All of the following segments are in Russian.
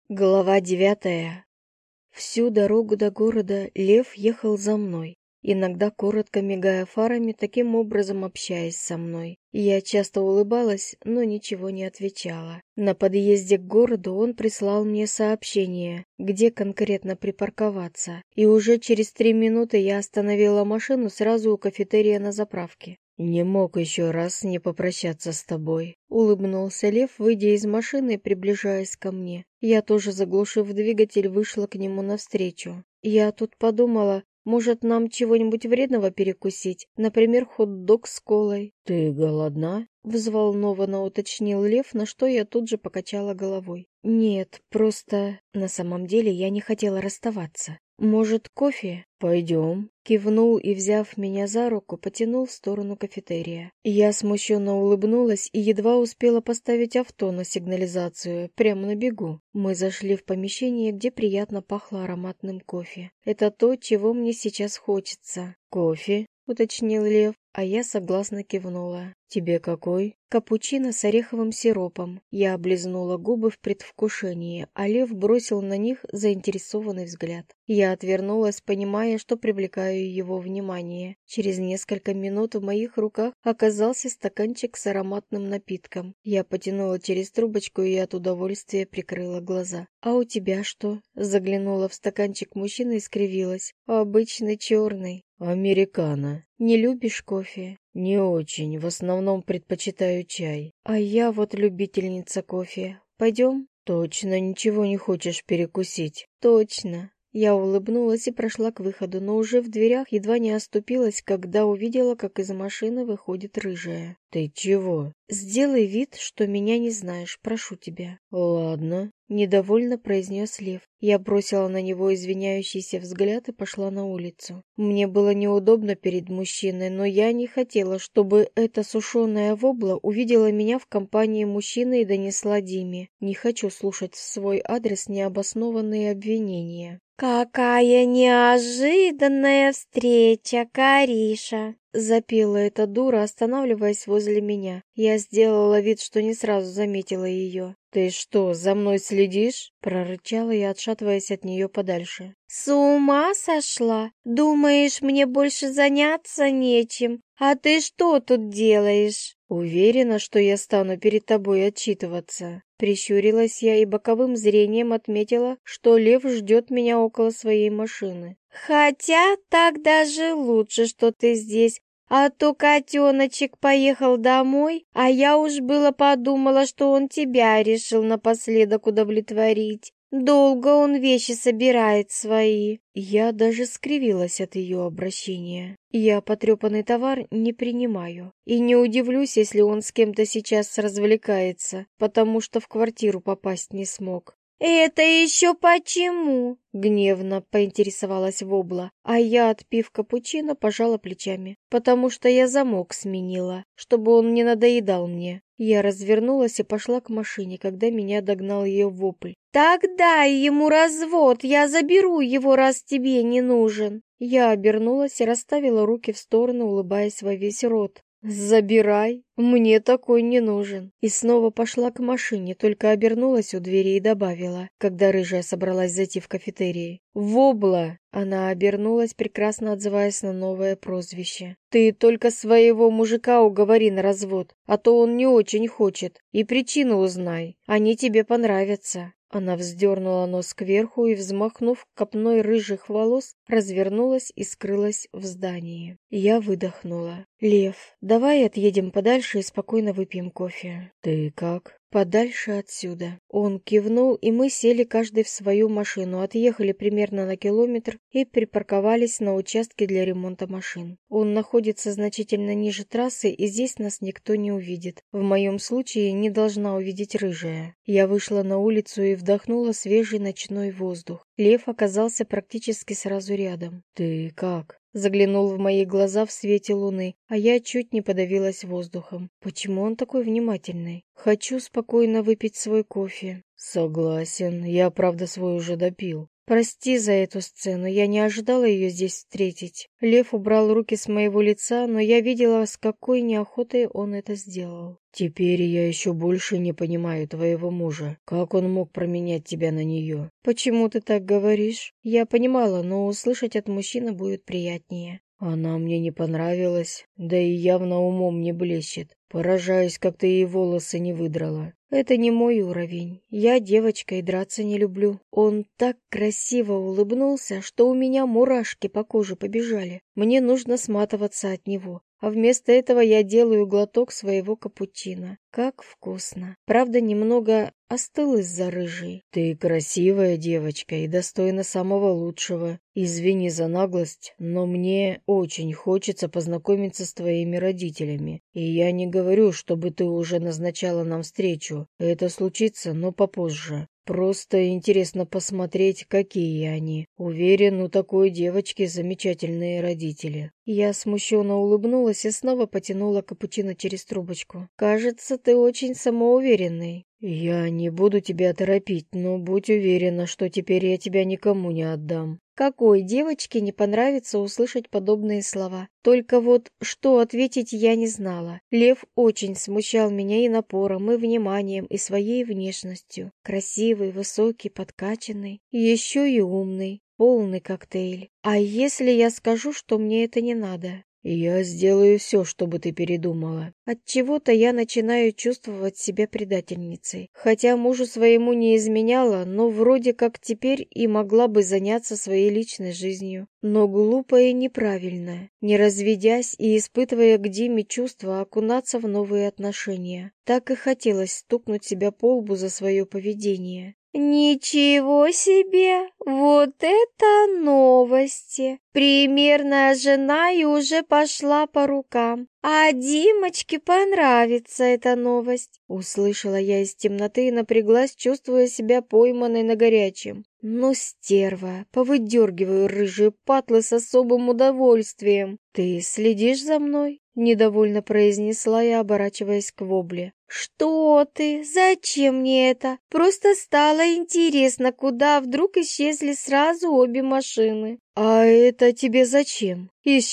Глава 9. Всю дорогу до города Лев ехал за мной, иногда коротко мигая фарами, таким образом общаясь со мной. Я часто улыбалась, но ничего не отвечала. На подъезде к городу он прислал мне сообщение, где конкретно припарковаться, и уже через 3 минуты я остановила машину сразу у кафетерия на заправке. «Не мог еще раз не попрощаться с тобой», — улыбнулся Лев, выйдя из машины и приближаясь ко мне. Я тоже, заглушив двигатель, вышла к нему навстречу. Я тут подумала, может, нам чего-нибудь вредного перекусить, например, хот-дог с колой. «Ты голодна?» — взволнованно уточнил Лев, на что я тут же покачала головой. «Нет, просто на самом деле я не хотела расставаться. Может, кофе?» «Пойдем», — кивнул и, взяв меня за руку, потянул в сторону кафетерия. Я смущенно улыбнулась и едва успела поставить авто на сигнализацию, прямо на бегу. Мы зашли в помещение, где приятно пахло ароматным кофе. Это то, чего мне сейчас хочется. «Кофе?» — уточнил Лев, а я согласно кивнула. «Тебе какой?» «Капучино с ореховым сиропом». Я облизнула губы в предвкушении, а Лев бросил на них заинтересованный взгляд. Я отвернулась, понимая, что привлекаю его внимание. Через несколько минут в моих руках оказался стаканчик с ароматным напитком. Я потянула через трубочку и от удовольствия прикрыла глаза. «А у тебя что?» Заглянула в стаканчик мужчины и скривилась. «Обычный черный». «Американо». «Не любишь кофе?» «Не очень, в основном предпочитаю чай». «А я вот любительница кофе. Пойдем?» «Точно ничего не хочешь перекусить?» «Точно». Я улыбнулась и прошла к выходу, но уже в дверях едва не оступилась, когда увидела, как из машины выходит рыжая. «Ты чего?» «Сделай вид, что меня не знаешь, прошу тебя». «Ладно», — недовольно произнес Лев. Я бросила на него извиняющийся взгляд и пошла на улицу. Мне было неудобно перед мужчиной, но я не хотела, чтобы эта сушеная вобла увидела меня в компании мужчины и донесла Диме. Не хочу слушать в свой адрес необоснованные обвинения. «Какая неожиданная встреча, Кариша!» Запела эта дура, останавливаясь возле меня. Я сделала вид, что не сразу заметила ее. «Ты что, за мной следишь?» Прорычала я, отшатываясь от нее подальше. «С ума сошла? Думаешь, мне больше заняться нечем? А ты что тут делаешь?» «Уверена, что я стану перед тобой отчитываться». Прищурилась я и боковым зрением отметила, что Лев ждет меня около своей машины. «Хотя так даже лучше, что ты здесь, а то котеночек поехал домой, а я уж было подумала, что он тебя решил напоследок удовлетворить. Долго он вещи собирает свои». Я даже скривилась от ее обращения. Я потрепанный товар не принимаю. И не удивлюсь, если он с кем-то сейчас развлекается, потому что в квартиру попасть не смог. «Это еще почему?» — гневно поинтересовалась Вобла, а я, отпив капучино, пожала плечами, потому что я замок сменила, чтобы он не надоедал мне. Я развернулась и пошла к машине, когда меня догнал ее вопль. «Так дай ему развод, я заберу его, раз тебе не нужен!» Я обернулась и расставила руки в сторону, улыбаясь во весь рот. «Забирай, мне такой не нужен». И снова пошла к машине, только обернулась у двери и добавила, когда рыжая собралась зайти в кафетерий. «Вобла!» Она обернулась, прекрасно отзываясь на новое прозвище. «Ты только своего мужика уговори на развод, а то он не очень хочет, и причину узнай, они тебе понравятся». Она вздернула нос кверху и, взмахнув копной рыжих волос, развернулась и скрылась в здании. Я выдохнула. «Лев, давай отъедем подальше и спокойно выпьем кофе». «Ты как?» «Подальше отсюда». Он кивнул, и мы сели каждый в свою машину, отъехали примерно на километр и припарковались на участке для ремонта машин. Он находится значительно ниже трассы, и здесь нас никто не увидит. В моем случае не должна увидеть рыжая. Я вышла на улицу и вдохнула свежий ночной воздух. Лев оказался практически сразу рядом. «Ты как?» Заглянул в мои глаза в свете луны, а я чуть не подавилась воздухом. Почему он такой внимательный? Хочу спокойно выпить свой кофе. Согласен, я правда свой уже допил. Прости за эту сцену, я не ожидала ее здесь встретить. Лев убрал руки с моего лица, но я видела, с какой неохотой он это сделал. Теперь я еще больше не понимаю твоего мужа. Как он мог променять тебя на нее? Почему ты так говоришь? Я понимала, но услышать от мужчины будет приятнее. Она мне не понравилась, да и явно умом не блещет. Поражаюсь, как ты ей волосы не выдрала. Это не мой уровень. Я девочка и драться не люблю. Он так красиво улыбнулся, что у меня мурашки по коже побежали. Мне нужно сматываться от него. А вместо этого я делаю глоток своего капучино. Как вкусно. Правда, немного остыл из-за рыжей. Ты красивая девочка и достойна самого лучшего. Извини за наглость, но мне очень хочется познакомиться с твоими родителями. И я не говорю, чтобы ты уже назначала нам встречу. Это случится, но попозже. Просто интересно посмотреть, какие они. Уверен, у такой девочки замечательные родители. Я смущенно улыбнулась и снова потянула капучино через трубочку. Кажется, ты очень самоуверенный. Я не буду тебя торопить, но будь уверена, что теперь я тебя никому не отдам. Какой девочке не понравится услышать подобные слова? Только вот что ответить я не знала. Лев очень смущал меня и напором, и вниманием, и своей внешностью. Красивый, высокий, подкачанный, еще и умный. Полный коктейль. А если я скажу, что мне это не надо? Я сделаю все, чтобы ты передумала. Отчего-то я начинаю чувствовать себя предательницей. Хотя мужу своему не изменяла, но вроде как теперь и могла бы заняться своей личной жизнью. Но глупо и неправильно, не разведясь и испытывая к Диме чувства, окунаться в новые отношения. Так и хотелось стукнуть себя по лбу за свое поведение. «Ничего себе! Вот это новости! Примерная жена и уже пошла по рукам. А Димочке понравится эта новость!» Услышала я из темноты и напряглась, чувствуя себя пойманной на горячем. «Ну, стерва, повыдергиваю рыжие патлы с особым удовольствием. Ты следишь за мной?» Недовольно произнесла я, оборачиваясь к Вобле. «Что ты? Зачем мне это? Просто стало интересно, куда вдруг исчезли сразу обе машины». «А это тебе зачем?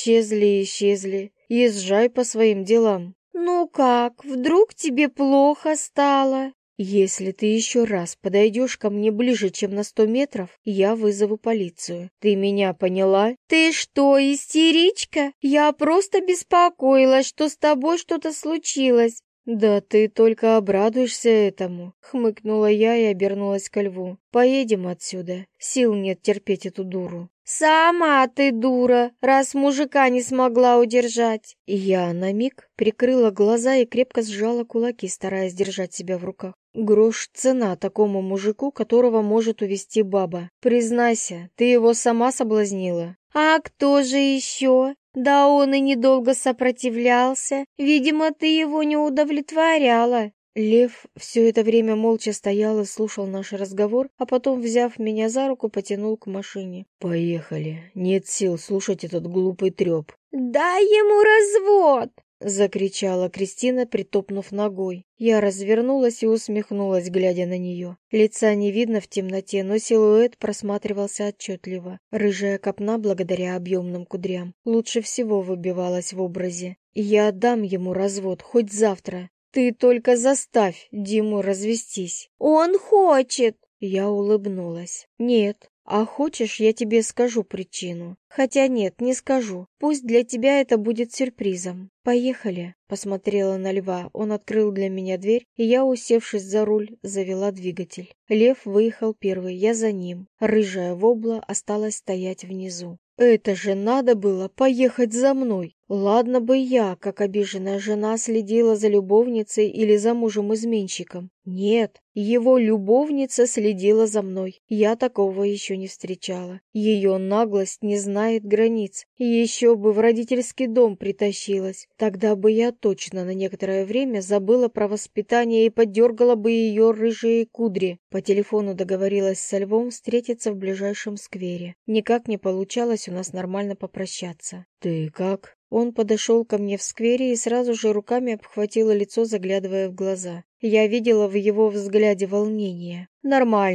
Исчезли. Езжай по своим делам». «Ну как, вдруг тебе плохо стало?» «Если ты еще раз подойдешь ко мне ближе, чем на 100 метров, я вызову полицию. Ты меня поняла?» «Ты что, истеричка? Я просто беспокоилась, что с тобой что-то случилось». «Да ты только обрадуешься этому», — хмыкнула я и обернулась ко Льву. «Поедем отсюда. Сил нет терпеть эту дуру». «Сама ты дура, раз мужика не смогла удержать!» Я на миг прикрыла глаза и крепко сжала кулаки, стараясь держать себя в руках. Грош цена такому мужику, которого может увести баба. Признайся, ты его сама соблазнила. «А кто же еще?» «Да он и недолго сопротивлялся. Видимо, ты его не удовлетворяла». Лев все это время молча стоял и слушал наш разговор, а потом, взяв меня за руку, потянул к машине. «Поехали. Нет сил слушать этот глупый треп». «Дай ему развод!» — закричала Кристина, притопнув ногой. Я развернулась и усмехнулась, глядя на нее. Лица не видно в темноте, но силуэт просматривался отчетливо. Рыжая копна, благодаря объемным кудрям, лучше всего выбивалась в образе. «Я отдам ему развод, хоть завтра. Ты только заставь Диму развестись». «Он хочет!» Я улыбнулась. «Нет. А хочешь, я тебе скажу причину? Хотя нет, не скажу. Пусть для тебя это будет сюрпризом. Поехали!» Посмотрела на Льва. Он открыл для меня дверь, и я, усевшись за руль, завела двигатель. Лев выехал первый, я за ним. Рыжая Вобла осталась стоять внизу. Это же надо было поехать за мной. Ладно бы я, как обиженная жена, следила за любовницей или за мужем-изменщиком. Нет, его любовница следила за мной. Я такого еще не встречала. Ее наглость не знает границ. Еще бы в родительский дом притащилась. Тогда бы я точно на некоторое время забыла про воспитание и подергала бы ее рыжие кудри. По телефону договорилась со Львом встретиться в ближайшем сквере. Никак не получалось у нас нормально попрощаться. «Ты как?» Он подошел ко мне в сквере и сразу же руками обхватил лицо, заглядывая в глаза. Я видела в его взгляде волнение. «Нормально.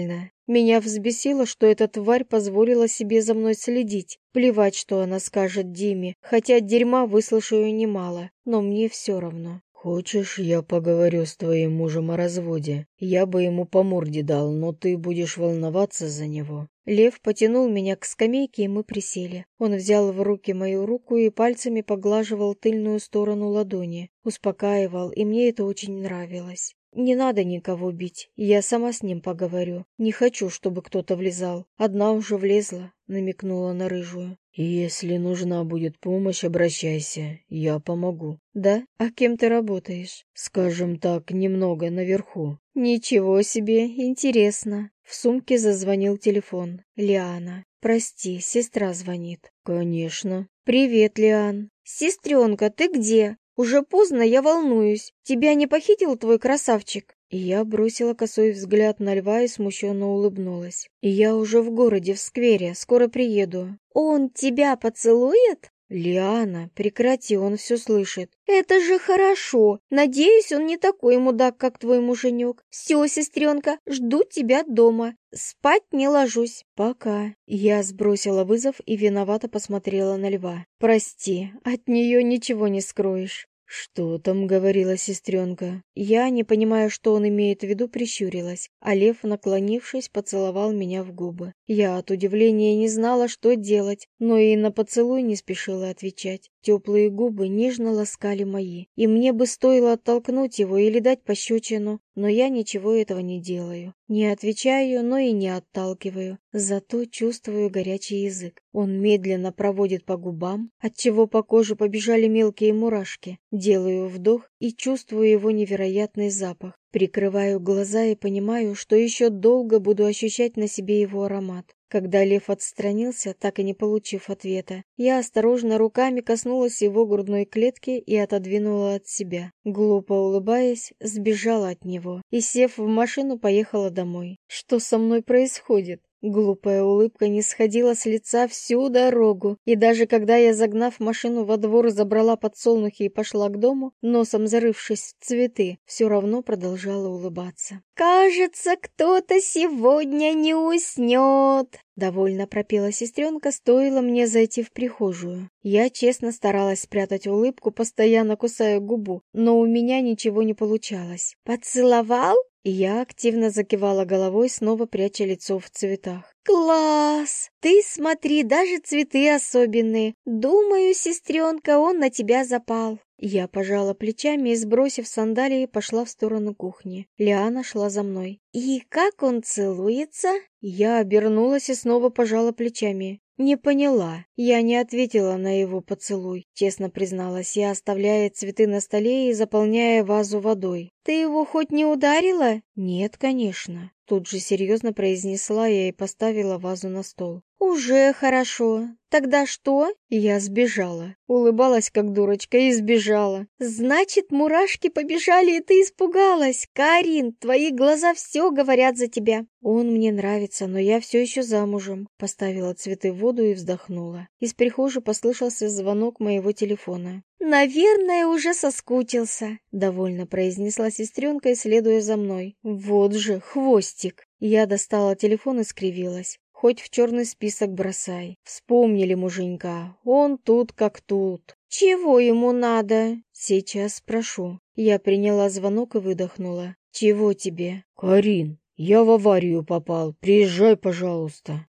Меня взбесило, что эта тварь позволила себе за мной следить. Плевать, что она скажет Диме, хотя дерьма выслушаю немало, но мне все равно. «Хочешь, я поговорю с твоим мужем о разводе? Я бы ему по морде дал, но ты будешь волноваться за него». Лев потянул меня к скамейке, и мы присели. Он взял в руки мою руку и пальцами поглаживал тыльную сторону ладони. Успокаивал, и мне это очень нравилось. «Не надо никого бить, я сама с ним поговорю. Не хочу, чтобы кто-то влезал. Одна уже влезла», — намекнула на рыжую. «Если нужна будет помощь, обращайся, я помогу». «Да? А кем ты работаешь?» «Скажем так, немного наверху». «Ничего себе, интересно». В сумке зазвонил телефон. Лиана. «Прости, сестра звонит». «Конечно». «Привет, Лиан». «Сестренка, ты где? Уже поздно, я волнуюсь. Тебя не похитил твой красавчик?» И я бросила косой взгляд на льва и смущенно улыбнулась. «И я уже в городе, в сквере, скоро приеду». «Он тебя поцелует?» «Лиана, прекрати, он все слышит». «Это же хорошо. Надеюсь, он не такой мудак, как твой муженек. Все, сестренка, жду тебя дома. Спать не ложусь. Пока». Я сбросила вызов и виновато посмотрела на льва. «Прости, от нее ничего не скроешь». «Что там говорила сестренка?» Я, не понимая, что он имеет в виду, прищурилась, а лев, наклонившись, поцеловал меня в губы. Я от удивления не знала, что делать, но и на поцелуй не спешила отвечать. Теплые губы нежно ласкали мои, и мне бы стоило оттолкнуть его или дать пощечину, но я ничего этого не делаю. Не отвечаю, но и не отталкиваю, зато чувствую горячий язык. Он медленно проводит по губам, отчего по коже побежали мелкие мурашки. Делаю вдох и чувствую его невероятный запах. Прикрываю глаза и понимаю, что еще долго буду ощущать на себе его аромат. Когда лев отстранился, так и не получив ответа, я осторожно руками коснулась его грудной клетки и отодвинула от себя. Глупо улыбаясь, сбежала от него и, сев в машину, поехала домой. Что со мной происходит? Глупая улыбка не сходила с лица всю дорогу, и даже когда я, загнав машину во двор, забрала подсолнухи и пошла к дому, носом зарывшись в цветы, все равно продолжала улыбаться. «Кажется, кто-то сегодня не уснет», — довольно пропела сестренка, стоило мне зайти в прихожую. Я честно старалась спрятать улыбку, постоянно кусая губу, но у меня ничего не получалось. «Поцеловал?» И я активно закивала головой, снова пряча лицо в цветах. «Класс! Ты смотри, даже цветы особенные. Думаю, сестренка, он на тебя запал». Я пожала плечами и, сбросив сандалии, пошла в сторону кухни. Лиана шла за мной. «И как он целуется?» Я обернулась и снова пожала плечами. «Не поняла. Я не ответила на его поцелуй», — честно призналась я, оставляя цветы на столе и заполняя вазу водой. «Ты его хоть не ударила?» «Нет, конечно». Тут же серьезно произнесла я и поставила вазу на стол. «Уже хорошо. Тогда что?» Я сбежала. Улыбалась, как дурочка, и сбежала. «Значит, мурашки побежали, и ты испугалась. Карин, твои глаза все говорят за тебя». «Он мне нравится, но я все еще замужем». Поставила цветы в воду и вздохнула. Из прихожей послышался звонок моего телефона. «Наверное, уже соскучился», — довольно произнесла сестренка, следуя за мной. «Вот же, хвостик!» Я достала телефон и скривилась. «Хоть в черный список бросай. Вспомнили муженька. Он тут как тут». «Чего ему надо?» «Сейчас спрошу». Я приняла звонок и выдохнула. «Чего тебе?» «Карин, я в аварию попал. Приезжай, пожалуйста».